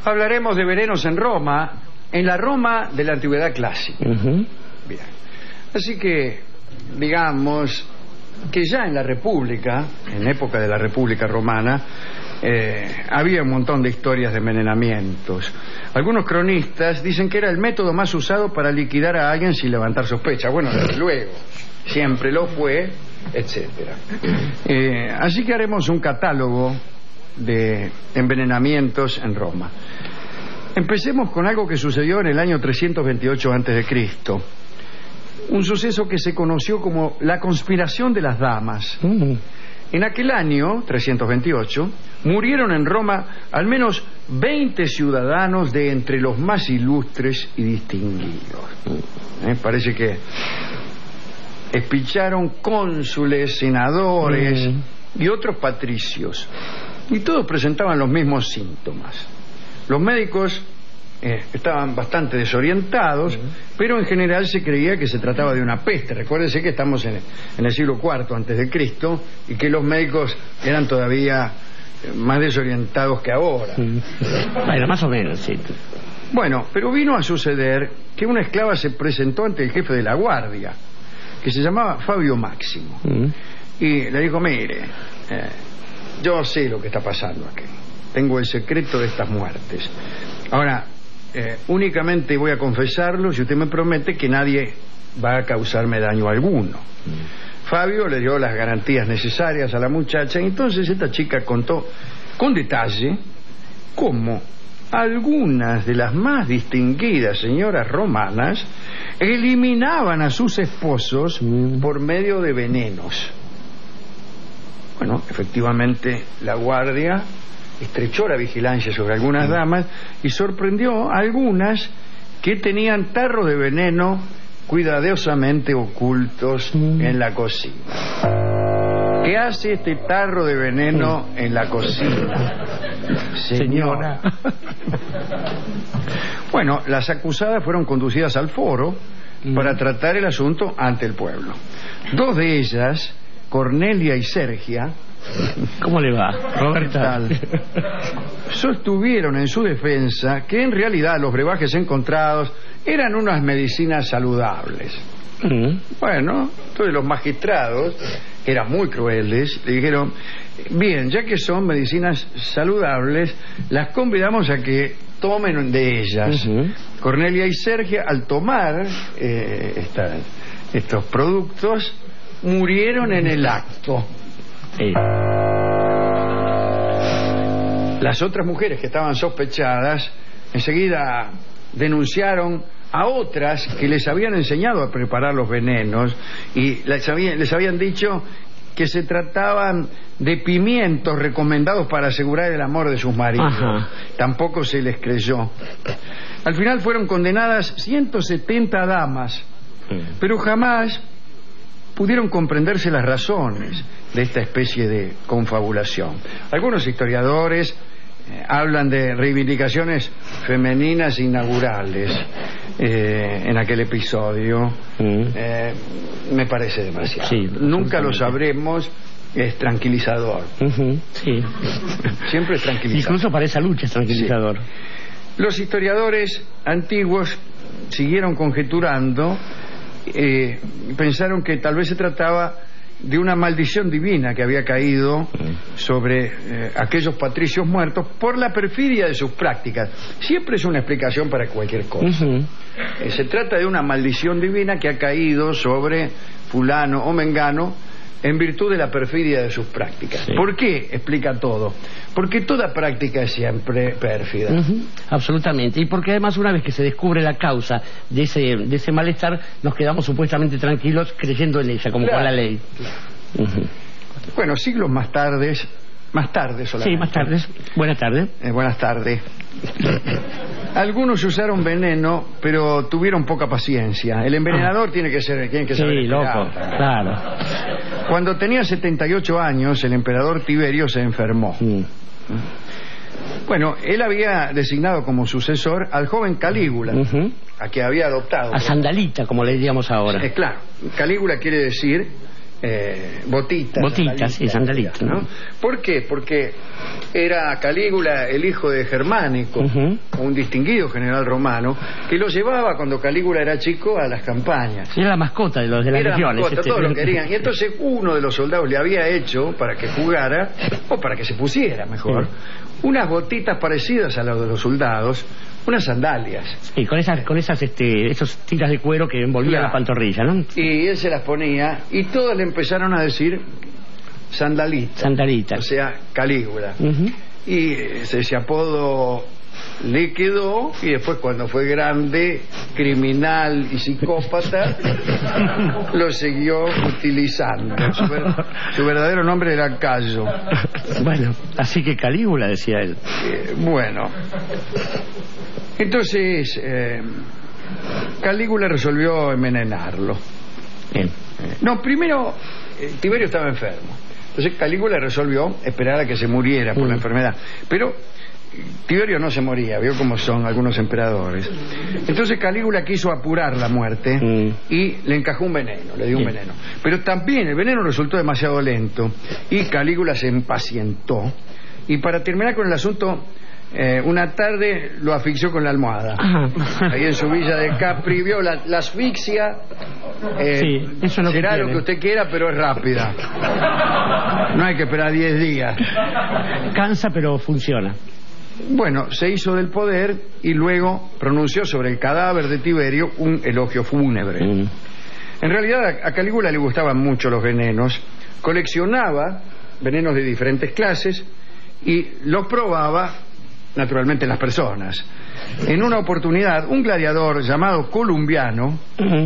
Hablaremos de venenos en Roma, en la Roma de la Antigüedad Clásica. Bien. Así que, digamos que ya en la República, en época de la República Romana, había un montón de historias de envenenamientos. Algunos cronistas dicen que era el método más usado para liquidar a alguien sin levantar sospecha. Bueno, desde luego, siempre lo fue, etcétera. Así que haremos un catálogo de envenenamientos en Roma. Empecemos con algo que sucedió en el año 328 a.C., un suceso que se conoció como la conspiración de las damas. En aquel año, 328, murieron en Roma al menos 20 ciudadanos de entre los más ilustres y distinguidos. Parece que espicharon cónsules, senadores y otros patricios. Y todos presentaban los mismos síntomas. Los médicos estaban bastante desorientados, pero en general se creía que se trataba de una peste. Recuérdense que estamos en el siglo IV antes de Cristo y que los médicos eran todavía más desorientados que ahora. Bueno, más o menos, sí. Bueno, pero vino a suceder que una esclava se presentó ante el jefe de la guardia, que se llamaba Fabio Máximo, y le dijo: mire, yo sé lo que está pasando aquí, tengo el secreto de estas muertes. Ahora, únicamente voy a confesarlo si usted me promete que nadie va a causarme daño alguno. Fabio le dio las garantías necesarias a la muchacha, y entonces esta chica contó con detalle cómo algunas de las más distinguidas señoras romanas eliminaban a sus esposos por medio de venenos. Bueno, efectivamente la guardia estrechó la vigilancia sobre algunas damas y sorprendió a algunas que tenían tarros de veneno cuidadosamente ocultos en la cocina. ¿Qué hace este tarro de veneno en la cocina, señora? Bueno, las acusadas fueron conducidas al foro para tratar el asunto ante el pueblo. Dos de ellas, Cornelia y Sergia, ¿cómo le va, Roberta? Sostuvieron en su defensa que en realidad los brebajes encontrados eran unas medicinas saludables. Bueno, entonces los magistrados, que eran muy crueles, le dijeron: bien, ya que son medicinas saludables, las convidamos a que tomen de ellas. Cornelia y Sergia, al tomar estos productos, murieron en el acto. Las otras mujeres que estaban sospechadas enseguida denunciaron a otras que les habían enseñado a preparar los venenos y les habían dicho que se trataban de pimientos recomendados para asegurar el amor de sus maridos. Tampoco se les creyó. Al final fueron condenadas 170 damas, pero jamás pudieron comprenderse las razones de esta especie de confabulación. Algunos historiadores hablan de reivindicaciones femeninas inaugurales en aquel episodio. Me parece demasiado. Sí, nunca lo sabremos. Es tranquilizador. Sí. Siempre es tranquilizador. Incluso para esa lucha es tranquilizador. Sí. Los historiadores antiguos siguieron conjeturando. Pensaron que tal vez se trataba de una maldición divina que había caído sobre aquellos patricios muertos por la perfidia de sus prácticas. Siempre es una explicación para cualquier cosa. Se trata de una maldición divina que ha caído sobre fulano o mengano en virtud de la perfidia de sus prácticas. ¿Por qué? Explica todo. Porque toda práctica es siempre pérfida. Absolutamente. Y porque además, una vez que se descubre la causa de ese malestar, nos quedamos supuestamente tranquilos creyendo en ella, como con la ley. Bueno, siglos más tarde solamente. Sí, más tarde. Buenas tardes. Buenas tardes. Algunos usaron veneno, pero tuvieron poca paciencia. El envenenador tiene que saber loco, claro. Cuando tenía 78 años, el emperador Tiberio se enfermó. Bueno, él había designado como sucesor al joven Calígula, a que había adoptado. A Sandalita, como le diríamos ahora. Claro, Calígula quiere decir botitas, sí, sandalitas, ¿no? ¿Por qué? Porque era Calígula el hijo de Germánico, un distinguido general romano, que lo llevaba cuando Calígula era chico a las campañas. Era la mascota de las legiones. Todos lo querían. Y entonces uno de los soldados le había hecho, para que jugara, o para que se pusiera mejor, unas botitas parecidas a las de los soldados, unas sandalias. Y con esos tiras de cuero que envolvían la pantorrilla, ¿no? Y él se las ponía y todos le empezaron a decir sandalitas. O sea, Calígula. Y ese apodo le quedó, y después cuando fue grande, criminal y psicópata, lo siguió utilizando. Su verdadero nombre era Cayo. Bueno, así que Calígula, decía él. Bueno, entonces Calígula resolvió envenenarlo. Bien. No, primero Tiberio estaba enfermo. Entonces Calígula resolvió esperar a que se muriera por la enfermedad. Pero Tiberio no se moría, vio cómo son algunos emperadores. Entonces Calígula quiso apurar la muerte y le encajó un veneno, le dio un veneno. Pero también el veneno resultó demasiado lento y Calígula se impacientó. Y para terminar con el asunto, una tarde lo asfixió con la almohada. Ahí en su villa de Capri, vio la asfixia. Sí, eso es lo será que lo que usted quiera, pero es rápida. No hay que esperar 10 días. Cansa, pero funciona. Bueno, se hizo del poder y luego pronunció sobre el cadáver de Tiberio un elogio fúnebre. En realidad a Calígula le gustaban mucho los venenos, coleccionaba venenos de diferentes clases y los probaba naturalmente en las personas. En una oportunidad, un gladiador llamado Columbiano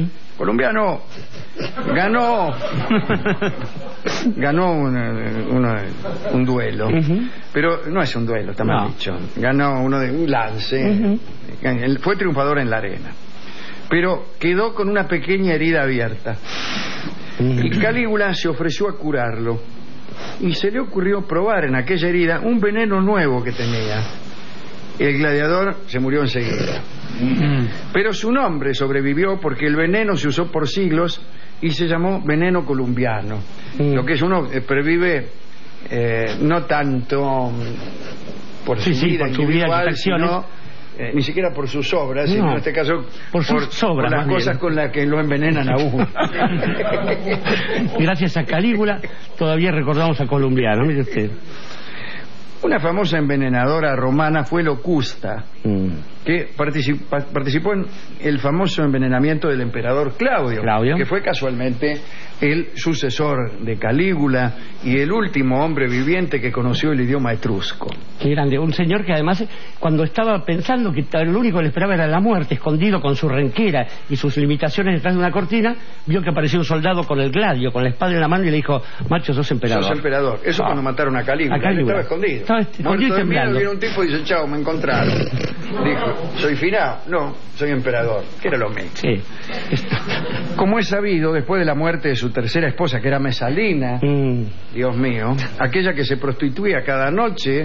ganó un duelo, pero no es un duelo, está mal dicho. Ganó un lance, fue triunfador en la arena, pero quedó con una pequeña herida abierta. Y Calígula se ofreció a curarlo y se le ocurrió probar en aquella herida un veneno nuevo que tenía. El gladiador se murió enseguida. Pero su nombre sobrevivió porque el veneno se usó por siglos y se llamó veneno columbiano. Lo que es uno pervive no tanto por su vida individual, sino ni siquiera por sus obras, sino en este caso por las cosas con las que lo envenenan a uno. Gracias a Calígula todavía recordamos a Columbiano, mire usted. Una famosa envenenadora romana fue Locusta, que participó en el famoso envenenamiento del emperador Claudio, que fue casualmente el sucesor de Calígula y el último hombre viviente que conoció el idioma etrusco. Qué grande, un señor que además cuando estaba pensando que lo único que le esperaba era la muerte, escondido con su renquera y sus limitaciones detrás de una cortina, vio que apareció un soldado con el gladio, con la espada en la mano y le dijo: macho, sos emperador. Sos emperador. Eso cuando mataron a Calígula. Él estaba escondido. Escondido y temblando. Viene un tipo y dice: chao, me encontraron. Dijo: ¿soy finado? No, soy emperador. Que era lo mismo. Sí. Como es sabido, después de la muerte de su tercera esposa, que era Mesalina, Dios mío, aquella que se prostituía cada noche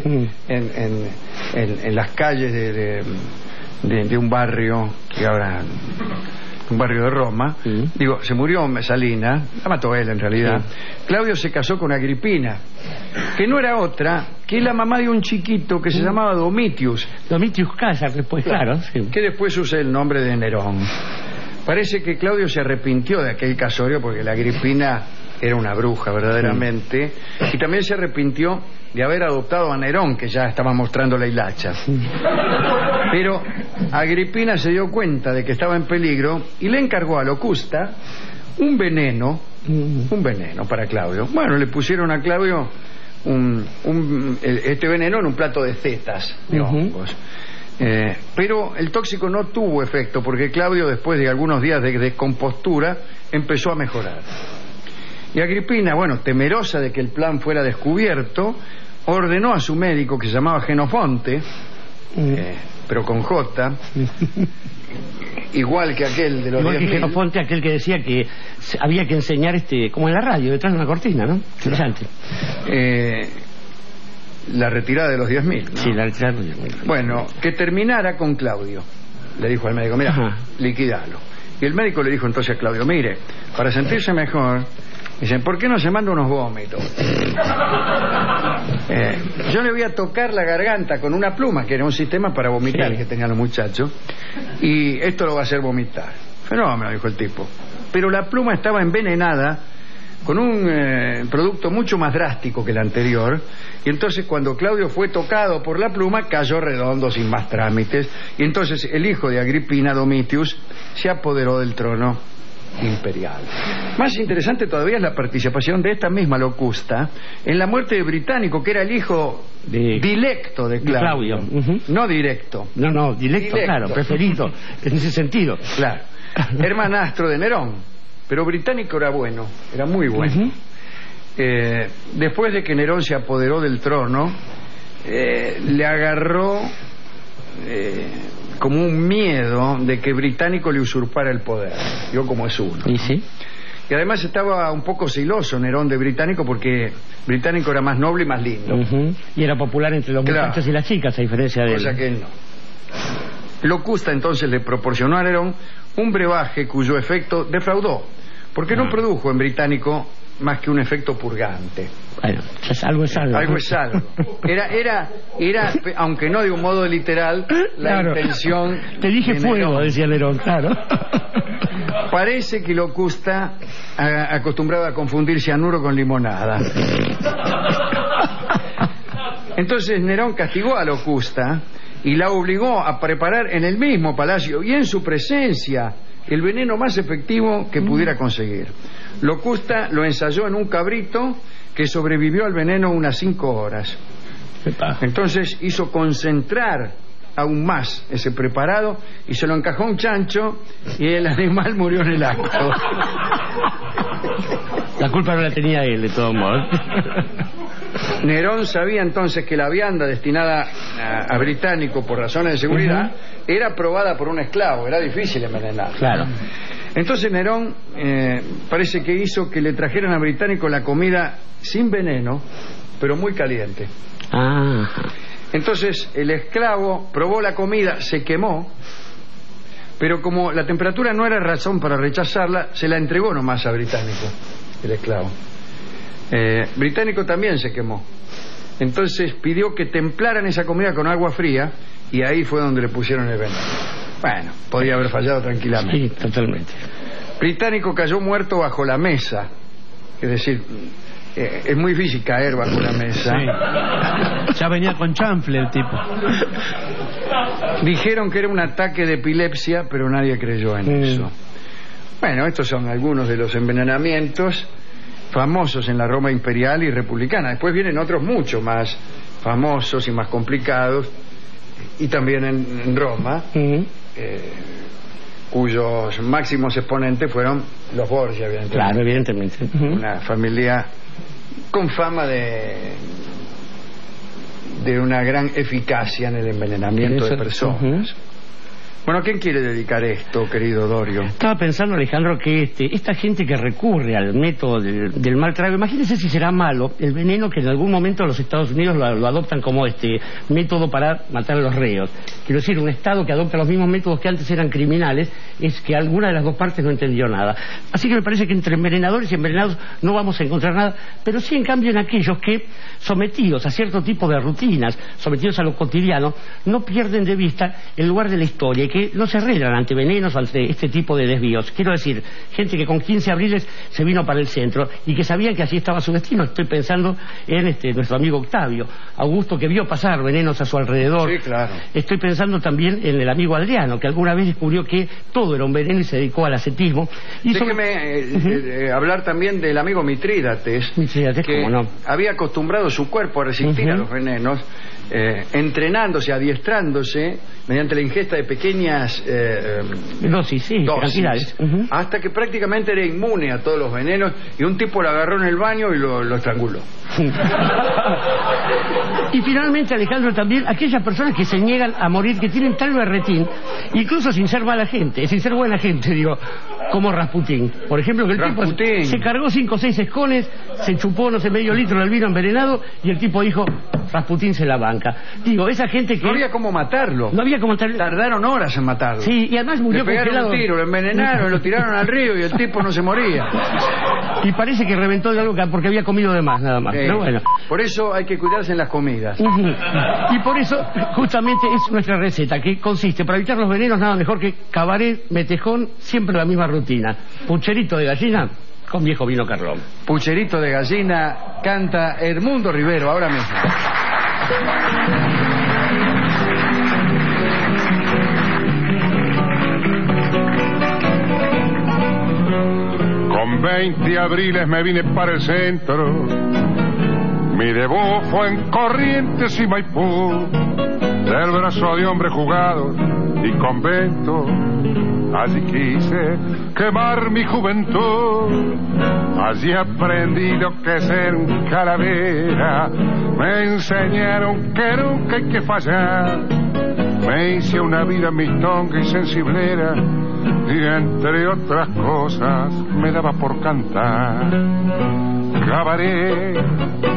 en las calles de un barrio que ahora un barrio de Roma, se murió Mesalina, la mató él en realidad. Claudio se casó con Agripina, que no era otra que la mamá de un chiquito que se llamaba Domitius Caesar, después, claro, que después usa el nombre de Nerón. Parece que Claudio se arrepintió de aquel casorio porque la Agripina era una bruja verdaderamente, y también se arrepintió de haber adoptado a Nerón, que ya estaba mostrando la hilacha. Pero Agripina se dio cuenta de que estaba en peligro y le encargó a Locusta un veneno para Claudio. Bueno, le pusieron a Claudio este veneno en un plato de setas, de hongos. Pero el tóxico no tuvo efecto porque Claudio, después de algunos días de descompostura, empezó a mejorar. Y Agripina, temerosa de que el plan fuera descubierto, ordenó a su médico, que se llamaba Genofonte, pero con J, igual que aquel de los 10.000. Genofonte, aquel que decía que había que enseñar como en la radio, detrás de una cortina, ¿no? Interesante. La retirada de los 10.000, ¿no? Sí, la retirada de los 10.000. Bueno, que terminara con Claudio. Le dijo al médico: mira, liquidalo. Y el médico le dijo entonces a Claudio: mire, para sentirse mejor, Dicen, ¿por qué no se manda unos vómitos? Yo le voy a tocar la garganta con una pluma, que era un sistema para vomitar, sí, que tenían los muchachos, y esto lo va a hacer vomitar. Fenómeno, dijo el tipo. Pero la pluma estaba envenenada con un producto mucho más drástico que el anterior, y entonces cuando Claudio fue tocado por la pluma cayó redondo sin más trámites, y entonces el hijo de Agripina, Domitius, se apoderó del trono imperial. Más interesante todavía es la participación de esta misma Locusta en la muerte de Británico, que era el hijo dilecto de Claudio. No directo. No, directo, claro, preferido en ese sentido. Claro. Hermanastro de Nerón. Pero Británico era bueno, era muy bueno. Después de que Nerón se apoderó del trono, le agarró como un miedo de que Británico le usurpara el poder. Yo como es uno. ¿Y sí? Y además estaba un poco celoso Nerón de Británico, porque Británico era más noble y más lindo. Y era popular entre los muchachos y las chicas, a diferencia de él. Cosa que él no. Locusta entonces le proporcionó a Nerón un brebaje cuyo efecto defraudó, porque no produjo en Británico más que un efecto purgante. Bueno, algo es algo. Algo es algo. Era, aunque no de un modo literal, la intención. Te dije fuego, decía Nerón, claro. Parece que Locusta acostumbraba a confundir cianuro con limonada. Entonces Nerón castigó a Locusta y la obligó a preparar en el mismo palacio y en su presencia el veneno más efectivo que pudiera conseguir. Locusta lo ensayó en un cabrito que sobrevivió al veneno unas 5 horas. Entonces hizo concentrar aún más ese preparado y se lo encajó a un chancho y el animal murió en el acto. La culpa no la tenía él, de todos modos. Nerón sabía entonces que la vianda destinada a Británico por razones de seguridad era probada por un esclavo, era difícil envenenar. Claro. Entonces Nerón parece que hizo que le trajeran a Británico la comida sin veneno, pero muy caliente. Entonces el esclavo probó la comida, se quemó, pero como la temperatura no era razón para rechazarla, se la entregó nomás a Británico, el esclavo. Británico también se quemó. Entonces pidió que templaran esa comida con agua fría y ahí fue donde le pusieron el veneno. Bueno, podía haber fallado tranquilamente. Sí, totalmente. Británico cayó muerto bajo la mesa. Es decir, es muy difícil caer bajo la mesa. Sí. Ya venía con chanfle el tipo. Dijeron que era un ataque de epilepsia, pero nadie creyó en eso. Bueno, estos son algunos de los envenenamientos famosos en la Roma imperial y republicana. Después vienen otros mucho más famosos y más complicados, y también en Roma, cuyos máximos exponentes fueron los Borgia, evidentemente. Claro, evidentemente. Una familia con fama de una gran eficacia en el envenenamiento de personas. Bueno, ¿a quién quiere dedicar esto, querido Dorio? Estaba pensando, Alejandro, que esta gente que recurre al método del mal trago, imagínense si será malo el veneno que en algún momento los Estados Unidos lo adoptan como método para matar a los reos. Quiero decir, un Estado que adopta los mismos métodos que antes eran criminales, es que alguna de las dos partes no entendió nada. Así que me parece que entre envenenadores y envenenados no vamos a encontrar nada, pero sí en cambio en aquellos que, sometidos a cierto tipo de rutinas, sometidos a lo cotidiano, no pierden de vista el lugar de la historia, que no se arreglan ante venenos, ante este tipo de desvíos. Quiero decir, gente que con 15 abriles se vino para el centro y que sabían que así estaba su destino. Estoy pensando en nuestro amigo Octavio, Augusto, que vio pasar venenos a su alrededor. Sí, claro. Estoy pensando también en el amigo Adriano, que alguna vez descubrió que todo era un veneno y se dedicó al ascetismo. Déjeme hablar también del amigo Mitrídates, que ¿cómo no? había acostumbrado su cuerpo a resistir a los venenos, entrenándose, adiestrándose mediante la ingesta de pequeñas dosis, cantidades, hasta que prácticamente era inmune a todos los venenos, y un tipo lo agarró en el baño y lo estranguló. Y finalmente, Alejandro, también aquellas personas que se niegan a morir, que tienen tal berretín, incluso sin ser mala gente, sin ser buena gente, digo, como Rasputín, por ejemplo, que el tipo se cargó 5 o 6 escones, se chupó no sé medio litro del vino envenenado y el tipo dijo: Rasputín se la banca. Digo, esa gente que... No había cómo matarlo. No había cómo matarlo. Tardaron horas en matarlo. Sí, y además murió Le pegaron congelado. un tiro, lo envenenaron, lo tiraron al río y el tipo no se moría. Y parece que reventó de algo porque había comido de más, nada más. Pero bueno. Por eso hay que cuidarse en las comidas. Y por eso, justamente, es nuestra receta, que consiste, para evitar los venenos, nada mejor que cabaret, metejón, siempre la misma rutina. Pucherito de gallina con viejo vino Carlón. Pucherito de gallina canta Edmundo Rivero ahora mismo. Con 20 abriles me vine para el centro. Mi debut fue en Corrientes y Maipú. Del brazo de hombre jugado y convento. Allí quise quemar mi juventud. Allí aprendí lo que es ser un calavera. Me enseñaron que nunca hay que fallar. Me hice una vida mistonga y sensiblera. Y entre otras cosas me daba por cantar. Cabaret,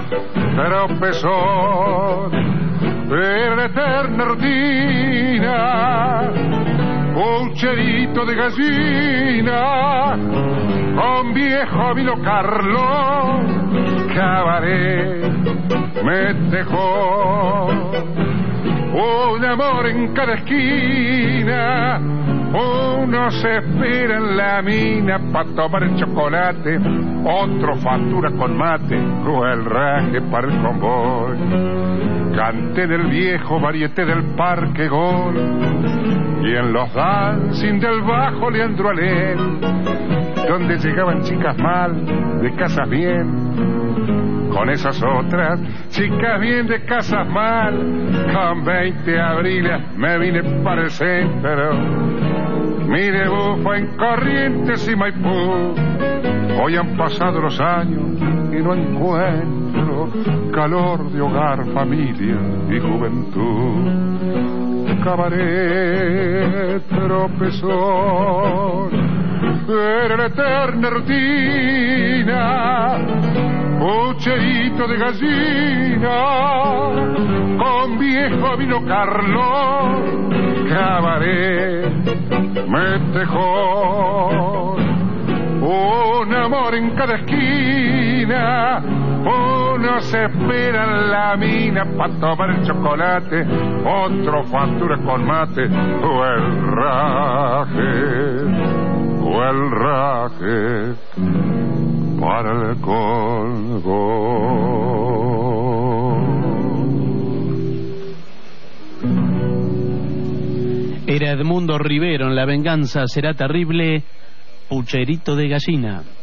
tropezón, era eterna rutina. Pucherito de gallina, con viejo vino Carlón. Cabaret, me dejó un amor en cada esquina. Uno se espera en la mina pa' tomar el chocolate, otro factura con mate o el raje para el convoy. Canté del viejo varieté del Parque Gol y en los dancing del bajo Leandro Alén, donde llegaban chicas mal de casas bien, con esas otras chicas bien de casas mal. Con 20 abriles me vine para el centro. Mi debut fue en Corrientes y Maipú. Hoy han pasado los años y no encuentro calor de hogar, familia y juventud. Cabaret, tropezón, era la eterna rutina. Pucherito de gallina, con viejo vino Carlón. Cabaret, metejón, un amor en cada esquina. Uno se espera en la mina pa' tomar el chocolate, otro factura con mate o el raje para el colgón. Era Edmundo Rivero en La venganza será terrible, Pucherito de gallina.